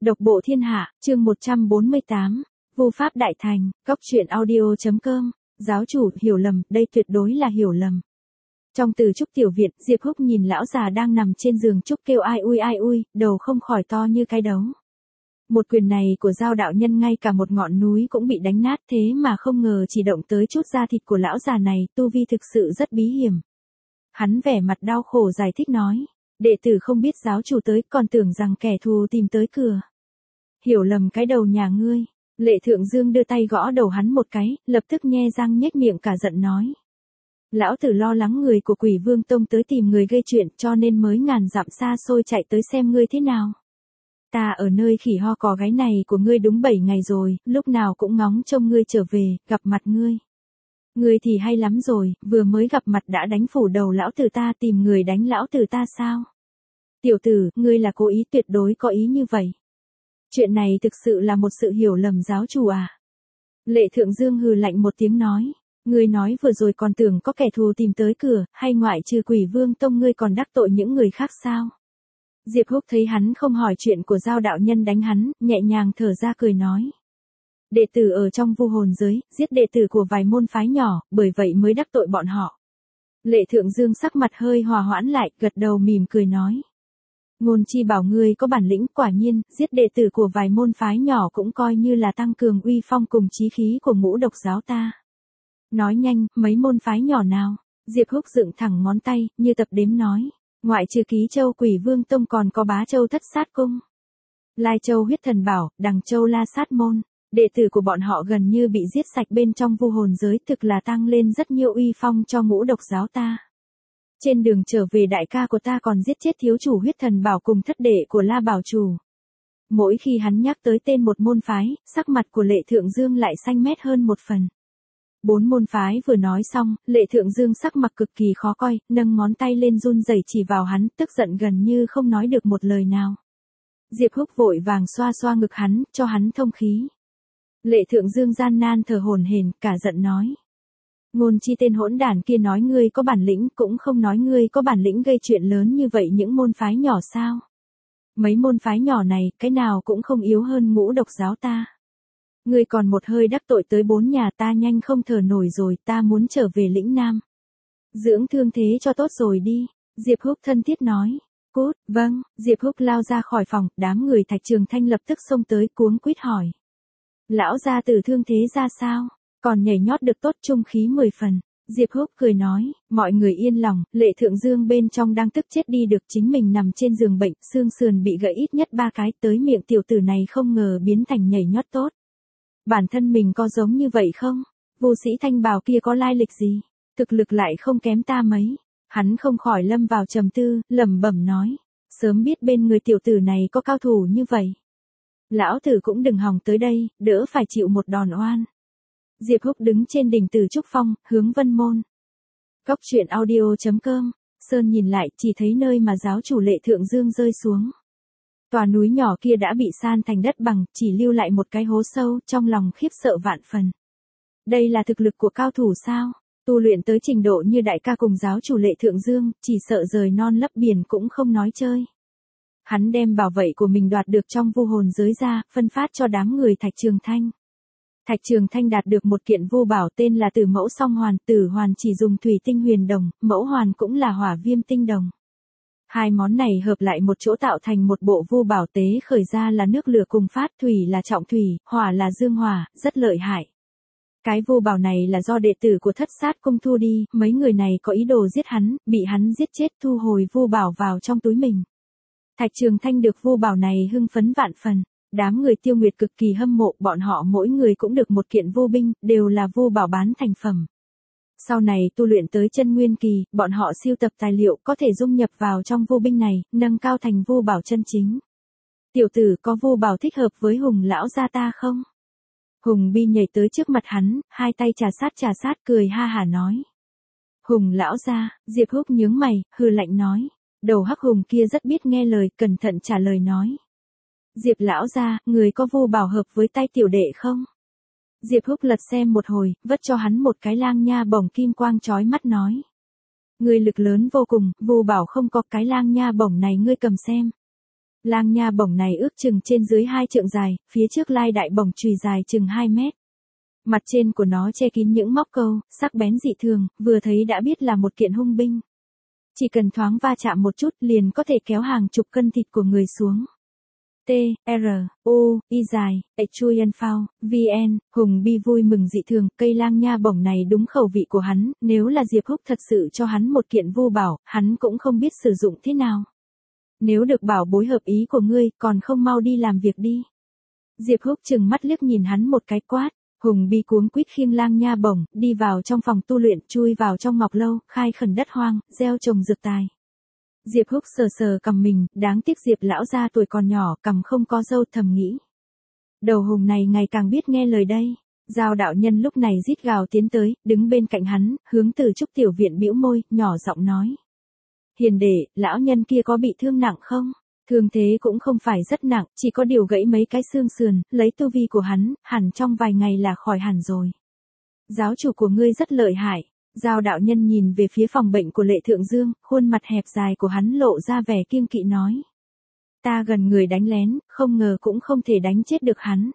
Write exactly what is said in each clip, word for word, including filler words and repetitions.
Độc bộ thiên hạ, chương một trăm bốn mươi tám, Vu pháp đại thành, góc truyện audio.com, giáo chủ, hiểu lầm, đây tuyệt đối là hiểu lầm. Trong từ trúc tiểu viện, Diệp Húc nhìn lão già đang nằm trên giường trúc kêu ai ui ai ui, đầu không khỏi to như cái đấu. Một quyền này của Giao đạo nhân ngay cả một ngọn núi cũng bị đánh nát, thế mà không ngờ chỉ động tới chút da thịt của lão già này, tu vi thực sự rất bí hiểm. Hắn vẻ mặt đau khổ giải thích nói, đệ tử không biết giáo chủ tới, còn tưởng rằng kẻ thù tìm tới cửa. Hiểu lầm cái đầu nhà ngươi. Lệ Thượng Dương đưa tay gõ đầu hắn một cái, lập tức nhe răng nhếch miệng cả giận nói. Lão tử lo lắng người của Quỷ Vương Tông tới tìm người gây chuyện, cho nên mới ngàn dặm xa xôi chạy tới xem ngươi thế nào. Ta ở nơi khỉ ho cò gáy này của ngươi đúng bảy ngày rồi, lúc nào cũng ngóng trông ngươi trở về, gặp mặt ngươi. Ngươi thì hay lắm rồi, vừa mới gặp mặt đã đánh phủ đầu lão tử ta, tìm người đánh lão tử ta sao? Tiểu tử, ngươi là cố ý, tuyệt đối có ý như vậy. Chuyện này thực sự là một sự hiểu lầm giáo chủ à? Lệ Thượng Dương hừ lạnh một tiếng nói, ngươi nói vừa rồi còn tưởng có kẻ thù tìm tới cửa, hay ngoại trừ Quỷ Vương Tông ngươi còn đắc tội những người khác sao? Diệp Húc thấy hắn không hỏi chuyện của Giao đạo nhân đánh hắn, nhẹ nhàng thở ra cười nói. Đệ tử ở trong vu hồn giới, giết đệ tử của vài môn phái nhỏ, bởi vậy mới đắc tội bọn họ. Lệ Thượng Dương sắc mặt hơi hòa hoãn lại, gật đầu mỉm cười nói. Ngôn chi bảo ngươi có bản lĩnh, quả nhiên, giết đệ tử của vài môn phái nhỏ cũng coi như là tăng cường uy phong cùng chí khí của ngũ độc giáo ta. Nói nhanh, mấy môn phái nhỏ nào? Diệp Húc dựng thẳng ngón tay, như tập đếm nói. Ngoại trừ Ký Châu Quỷ Vương Tông còn có Bá Châu Thất Sát Cung, Lai Châu Huyết Thần Bảo, Đằng Châu La Sát Môn. Đệ tử của bọn họ gần như bị giết sạch bên trong vu hồn giới, thực là tăng lên rất nhiều uy phong cho ngũ độc giáo ta. Trên đường trở về đại ca của ta còn giết chết thiếu chủ Huyết Thần Bảo cùng thất đệ của La Bảo Chủ. Mỗi khi hắn nhắc tới tên một môn phái, sắc mặt của Lệ Thượng Dương lại xanh mét hơn một phần. Bốn môn phái vừa nói xong, Lệ Thượng Dương sắc mặt cực kỳ khó coi, nâng ngón tay lên run rẩy chỉ vào hắn, tức giận gần như không nói được một lời nào. Diệp Húc vội vàng xoa xoa ngực hắn, cho hắn thông khí. Lệ Thượng Dương gian nan thở hổn hển, cả giận nói. Ngôn chi tên hỗn đản kia nói ngươi có bản lĩnh, cũng không nói ngươi có bản lĩnh gây chuyện lớn như vậy những môn phái nhỏ sao? Mấy môn phái nhỏ này, cái nào cũng không yếu hơn ngũ độc giáo ta. Ngươi còn một hơi đắc tội tới bốn nhà, ta nhanh không thở nổi rồi, ta muốn trở về lĩnh Nam. Dưỡng thương thế cho tốt rồi đi. Diệp Húc thân thiết nói. Cút, vâng. Diệp Húc lao ra khỏi phòng, đám người Thạch Trường Thanh lập tức xông tới cuống quýt hỏi. Lão gia tử thương thế ra sao? Còn nhảy nhót được tốt, trung khí mười phần. Diệp Húc cười nói, mọi người yên lòng, Lệ Thượng Dương bên trong đang tức chết đi được, chính mình nằm trên giường bệnh, xương sườn bị gãy ít nhất ba cái, tới miệng tiểu tử này không ngờ biến thành nhảy nhót tốt. Bản thân mình có giống như vậy không? Vô sĩ Thanh Bào kia có lai lịch gì? Thực lực lại không kém ta mấy. Hắn không khỏi lâm vào trầm tư, lẩm bẩm nói, sớm biết bên người tiểu tử này có cao thủ như vậy. Lão tử cũng đừng hòng tới đây, đỡ phải chịu một đòn oan. Diệp Húc đứng trên đỉnh Từ Trúc Phong, hướng Vân Môn. Góc truyện audio.com, Sơn nhìn lại, chỉ thấy nơi mà giáo chủ Lệ Thượng Dương rơi xuống. Tòa núi nhỏ kia đã bị san thành đất bằng, chỉ lưu lại một cái hố sâu, trong lòng khiếp sợ vạn phần. Đây là thực lực của cao thủ sao? Tu luyện tới trình độ như đại ca cùng giáo chủ Lệ Thượng Dương, chỉ sợ rời non lấp biển cũng không nói chơi. Hắn đem bảo vệ của mình đoạt được trong vu hồn giới ra, phân phát cho đám người Thạch Trường Thanh. Thạch Trường Thanh đạt được một kiện vu bảo tên là Tử Mẫu Song Hoàn, Tử Hoàn chỉ dùng thủy tinh huyền đồng, Mẫu Hoàn cũng là hỏa viêm tinh đồng. Hai món này hợp lại một chỗ tạo thành một bộ vu bảo tế, khởi ra là nước lửa cùng phát, thủy là trọng thủy, hỏa là dương hỏa, rất lợi hại. Cái vu bảo này là do đệ tử của Thất Sát Cung thu đi, mấy người này có ý đồ giết hắn, bị hắn giết chết, thu hồi vu bảo vào trong túi mình. Thạch Trường Thanh được vu bảo này hưng phấn vạn phần. Đám người Tiêu Nguyệt cực kỳ hâm mộ, bọn họ mỗi người cũng được một kiện vu binh, đều là vu bảo bán thành phẩm. Sau này tu luyện tới chân nguyên kỳ, bọn họ siêu tập tài liệu có thể dung nhập vào trong vu binh này, nâng cao thành vu bảo chân chính. Tiểu tử, có vu bảo thích hợp với Hùng lão gia ta không? Hùng Bi nhảy tới trước mặt hắn, hai tay trà sát trà sát, cười ha hả nói. Hùng lão gia. Diệp Húc nhướng mày, hừ lạnh nói. Đầu hắc hùng kia rất biết nghe lời, cẩn thận trả lời nói. Diệp lão gia, người có vu bảo hợp với tay tiểu đệ không? Diệp Húc lật xem một hồi, vất cho hắn một cái lang nha bổng kim quang chói mắt nói. Người lực lớn vô cùng, vu bảo không có, cái lang nha bổng này ngươi cầm xem. Lang nha bổng này ước chừng trên dưới hai trượng dài, phía trước lai đại bổng chùy dài chừng hai mét. Mặt trên của nó che kín những móc câu, sắc bén dị thường, vừa thấy đã biết là một kiện hung binh. Chỉ cần thoáng va chạm một chút liền có thể kéo hàng chục cân thịt của người xuống. T, R, O, Y dài, Chui Ân Phao, V N, Hùng Bi vui mừng dị thường, cây lang nha bổng này đúng khẩu vị của hắn, nếu là Diệp Húc thật sự cho hắn một kiện vu bảo, hắn cũng không biết sử dụng thế nào. Nếu được bảo bối hợp ý của ngươi, còn không mau đi làm việc đi. Diệp Húc chừng mắt liếc nhìn hắn một cái quát. Hùng Bi cuống quýt khiêng lang nha bổng, đi vào trong phòng tu luyện, chui vào trong ngọc lâu, khai khẩn đất hoang, gieo trồng dược tài. Diệp Húc sờ sờ cằm mình, đáng tiếc Diệp lão gia tuổi còn nhỏ, cằm không có râu, thầm nghĩ. Đầu hùng này ngày càng biết nghe lời đây. Giao đạo nhân lúc này rít gào tiến tới, đứng bên cạnh hắn, hướng Từ Trúc tiểu viện bĩu môi, nhỏ giọng nói. Hiền đệ, lão nhân kia có bị thương nặng không? Thương thế cũng không phải rất nặng, chỉ có điều gãy mấy cái xương sườn, lấy tu vi của hắn, hẳn trong vài ngày là khỏi hẳn rồi. Giáo chủ của ngươi rất lợi hại. Giao đạo nhân nhìn về phía phòng bệnh của Lệ Thượng Dương, khuôn mặt hẹp dài của hắn lộ ra vẻ kiêng kỵ nói. Ta gần người đánh lén, không ngờ cũng không thể đánh chết được hắn.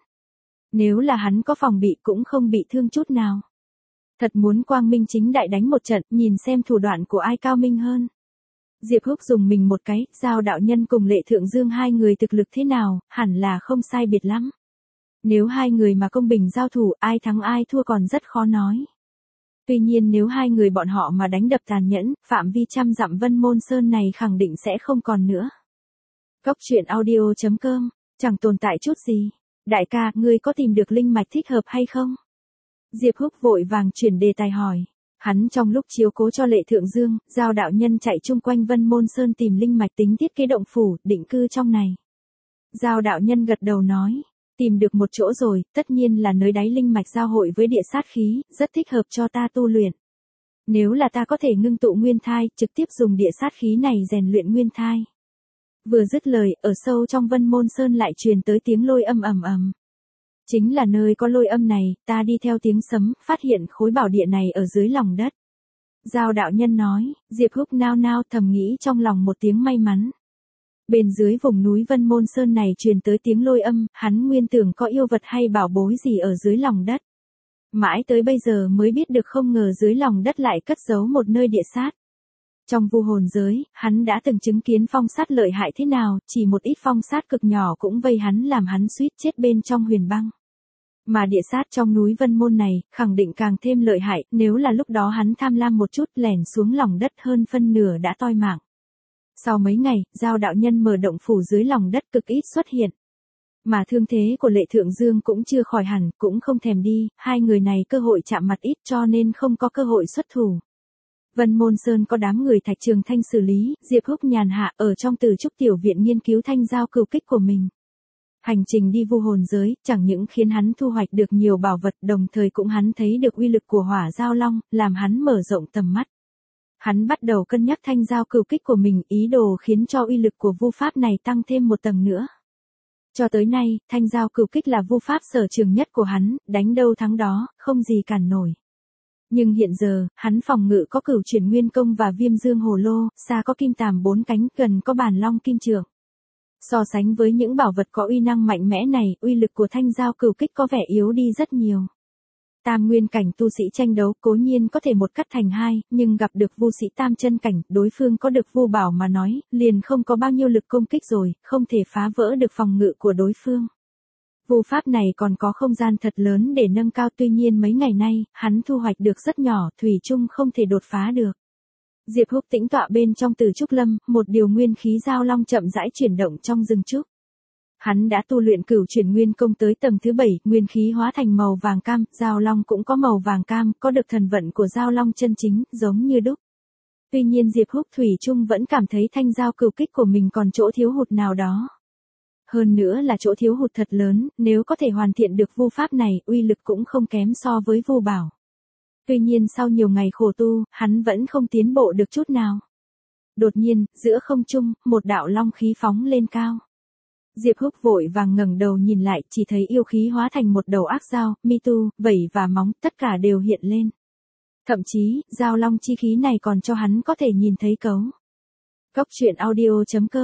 Nếu là hắn có phòng bị cũng không bị thương chút nào. Thật muốn quang minh chính đại đánh một trận, nhìn xem thủ đoạn của ai cao minh hơn. Diệp Húc dùng mình một cái, Giao đạo nhân cùng Lệ Thượng Dương hai người thực lực thế nào, hẳn là không sai biệt lắm. Nếu hai người mà công bình giao thủ, ai thắng ai thua còn rất khó nói. Tuy nhiên nếu hai người bọn họ mà đánh đập tàn nhẫn, phạm vi trăm dặm Vân Môn Sơn này khẳng định sẽ không còn nữa. Cốc truyện audio chấm com, chẳng tồn tại chút gì. Đại ca, ngươi có tìm được linh mạch thích hợp hay không? Diệp Húc vội vàng chuyển đề tài hỏi. Hắn trong lúc chiếu cố cho Lệ Thượng Dương, Giao đạo nhân chạy chung quanh Vân Môn Sơn tìm linh mạch tính thiết kế động phủ, định cư trong này. Giao đạo nhân gật đầu nói. Tìm được một chỗ rồi, tất nhiên là nơi đáy linh mạch giao hội với địa sát khí, rất thích hợp cho ta tu luyện. Nếu là ta có thể ngưng tụ nguyên thai, trực tiếp dùng địa sát khí này rèn luyện nguyên thai. Vừa dứt lời, ở sâu trong Vân Môn Sơn lại truyền tới tiếng lôi âm ầm ầm. Chính là nơi có lôi âm này, ta đi theo tiếng sấm, phát hiện khối bảo địa này ở dưới lòng đất. Giao đạo nhân nói, Diệp Húc nao nao thầm nghĩ trong lòng một tiếng may mắn. Bên dưới vùng núi Vân Môn Sơn này truyền tới tiếng lôi âm, hắn nguyên tưởng có yêu vật hay bảo bối gì ở dưới lòng đất. Mãi tới bây giờ mới biết được không ngờ dưới lòng đất lại cất giấu một nơi địa sát. Trong vu hồn giới, hắn đã từng chứng kiến phong sát lợi hại thế nào, chỉ một ít phong sát cực nhỏ cũng vây hắn làm hắn suýt chết bên trong huyền băng. Mà địa sát trong núi Vân Môn này, khẳng định càng thêm lợi hại, nếu là lúc đó hắn tham lam một chút lẻn xuống lòng đất hơn phân nửa đã toi mạng. Sau mấy ngày, Giao đạo nhân mở động phủ dưới lòng đất cực ít xuất hiện. Mà thương thế của Lệ Thượng Dương cũng chưa khỏi hẳn, cũng không thèm đi, hai người này cơ hội chạm mặt ít cho nên không có cơ hội xuất thủ. Vân Môn Sơn có đám người Thạch Trường Thanh xử lý, Diệp Húc nhàn hạ ở trong Từ Trúc tiểu viện nghiên cứu thanh giao cửu kích của mình. Hành trình đi vu hồn giới, chẳng những khiến hắn thu hoạch được nhiều bảo vật, đồng thời cũng hắn thấy được uy lực của hỏa giao long, làm hắn mở rộng tầm mắt. Hắn bắt đầu cân nhắc thanh giao cửu kích của mình, ý đồ khiến cho uy lực của vu pháp này tăng thêm một tầng nữa. Cho tới nay, thanh giao cửu kích là vu pháp sở trường nhất của hắn, đánh đâu thắng đó, không gì cản nổi. Nhưng hiện giờ, hắn phòng ngự có cửu chuyển nguyên công và viêm dương hồ lô, xa có kim tàm bốn cánh, gần có bản long kim trượng. So sánh với những bảo vật có uy năng mạnh mẽ này, uy lực của thanh giao cửu kích có vẻ yếu đi rất nhiều. Tam nguyên cảnh tu sĩ tranh đấu cố nhiên có thể một cắt thành hai, nhưng gặp được vu sĩ tam chân cảnh, đối phương có được vu bảo mà nói, liền không có bao nhiêu lực công kích rồi, không thể phá vỡ được phòng ngự của đối phương. Vu pháp này còn có không gian thật lớn để nâng cao, tuy nhiên mấy ngày nay, hắn thu hoạch được rất nhỏ, thủy chung không thể đột phá được. Diệp Húc tĩnh tọa bên trong Từ Trúc Lâm, một điều nguyên khí giao long chậm rãi chuyển động trong rừng trúc. Hắn đã tu luyện cửu chuyển nguyên công tới tầng thứ bảy, nguyên khí hóa thành màu vàng cam, giao long cũng có màu vàng cam, có được thần vận của giao long chân chính, giống như đúc. Tuy nhiên Diệp Húc thủy chung vẫn cảm thấy thanh giao cửu kích của mình còn chỗ thiếu hụt nào đó. Hơn nữa là chỗ thiếu hụt thật lớn, nếu có thể hoàn thiện được vu pháp này, uy lực cũng không kém so với vu bảo. Tuy nhiên sau nhiều ngày khổ tu, hắn vẫn không tiến bộ được chút nào. Đột nhiên, giữa không trung, một đạo long khí phóng lên cao. Diệp Húc vội vàng ngẩng đầu nhìn lại, chỉ thấy yêu khí hóa thành một đầu ác dao, mi tu, vẩy và móng, tất cả đều hiện lên. Thậm chí, dao long chi khí này còn cho hắn có thể nhìn thấy cấu. Cốc truyện audio chấm com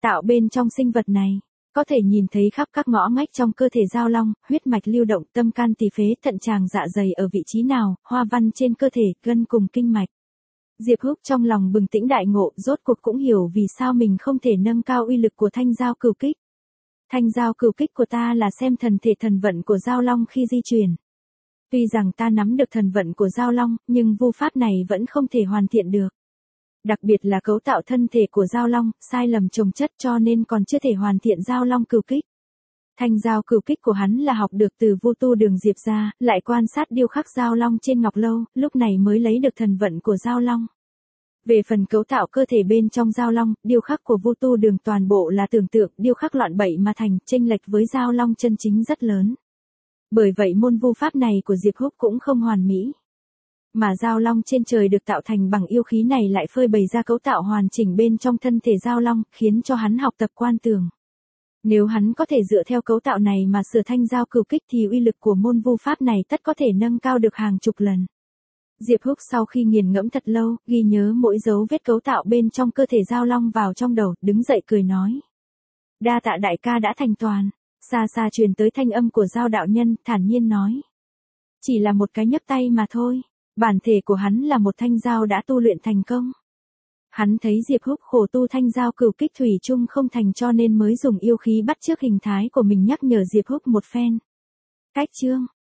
Tạo bên trong sinh vật này, có thể nhìn thấy khắp các ngõ ngách trong cơ thể Dao Long, huyết mạch lưu động, tâm can tỳ phế, thận tràng dạ dày ở vị trí nào, hoa văn trên cơ thể, gân cùng kinh mạch. Diệp Húc trong lòng bừng tỉnh đại ngộ, rốt cuộc cũng hiểu vì sao mình không thể nâng cao uy lực của thanh giao cửu kích. Thanh giao cửu kích của ta là xem thần thể thần vận của Dao Long khi di chuyển. Tuy rằng ta nắm được thần vận của Dao Long, nhưng vu pháp này vẫn không thể hoàn thiện được. Đặc biệt là cấu tạo thân thể của Dao Long, sai lầm chồng chất cho nên còn chưa thể hoàn thiện Dao Long cửu kích. Thanh giao cửu kích của hắn là học được từ Vu Tu Đường Diệp ra, lại quan sát điêu khắc Dao Long trên ngọc lâu, lúc này mới lấy được thần vận của Dao Long. Về phần cấu tạo cơ thể bên trong Dao Long, điêu khắc của Vu Tu Đường toàn bộ là tưởng tượng, điêu khắc loạn bậy mà thành, chênh lệch với Dao Long chân chính rất lớn. Bởi vậy môn vu pháp này của Diệp Húc cũng không hoàn mỹ. Mà Dao Long trên trời được tạo thành bằng yêu khí này lại phơi bày ra cấu tạo hoàn chỉnh bên trong thân thể Dao Long, khiến cho hắn học tập quan tưởng. Nếu hắn có thể dựa theo cấu tạo này mà sửa thanh giao cửu kích thì uy lực của môn vu pháp này tất có thể nâng cao được hàng chục lần. Diệp Húc sau khi nghiền ngẫm thật lâu, ghi nhớ mỗi dấu vết cấu tạo bên trong cơ thể Dao Long vào trong đầu, đứng dậy cười nói. Đa tạ đại ca đã thành toàn. Xa xa truyền tới thanh âm của Dao đạo nhân, thản nhiên nói. Chỉ là một cái nhấp tay mà thôi. Bản thể của hắn là một thanh dao đã tu luyện thành công. Hắn thấy Diệp Húc khổ tu thanh dao cửu kích thủy chung không thành cho nên mới dùng yêu khí bắt chước hình thái của mình nhắc nhở Diệp Húc một phen. Cách chương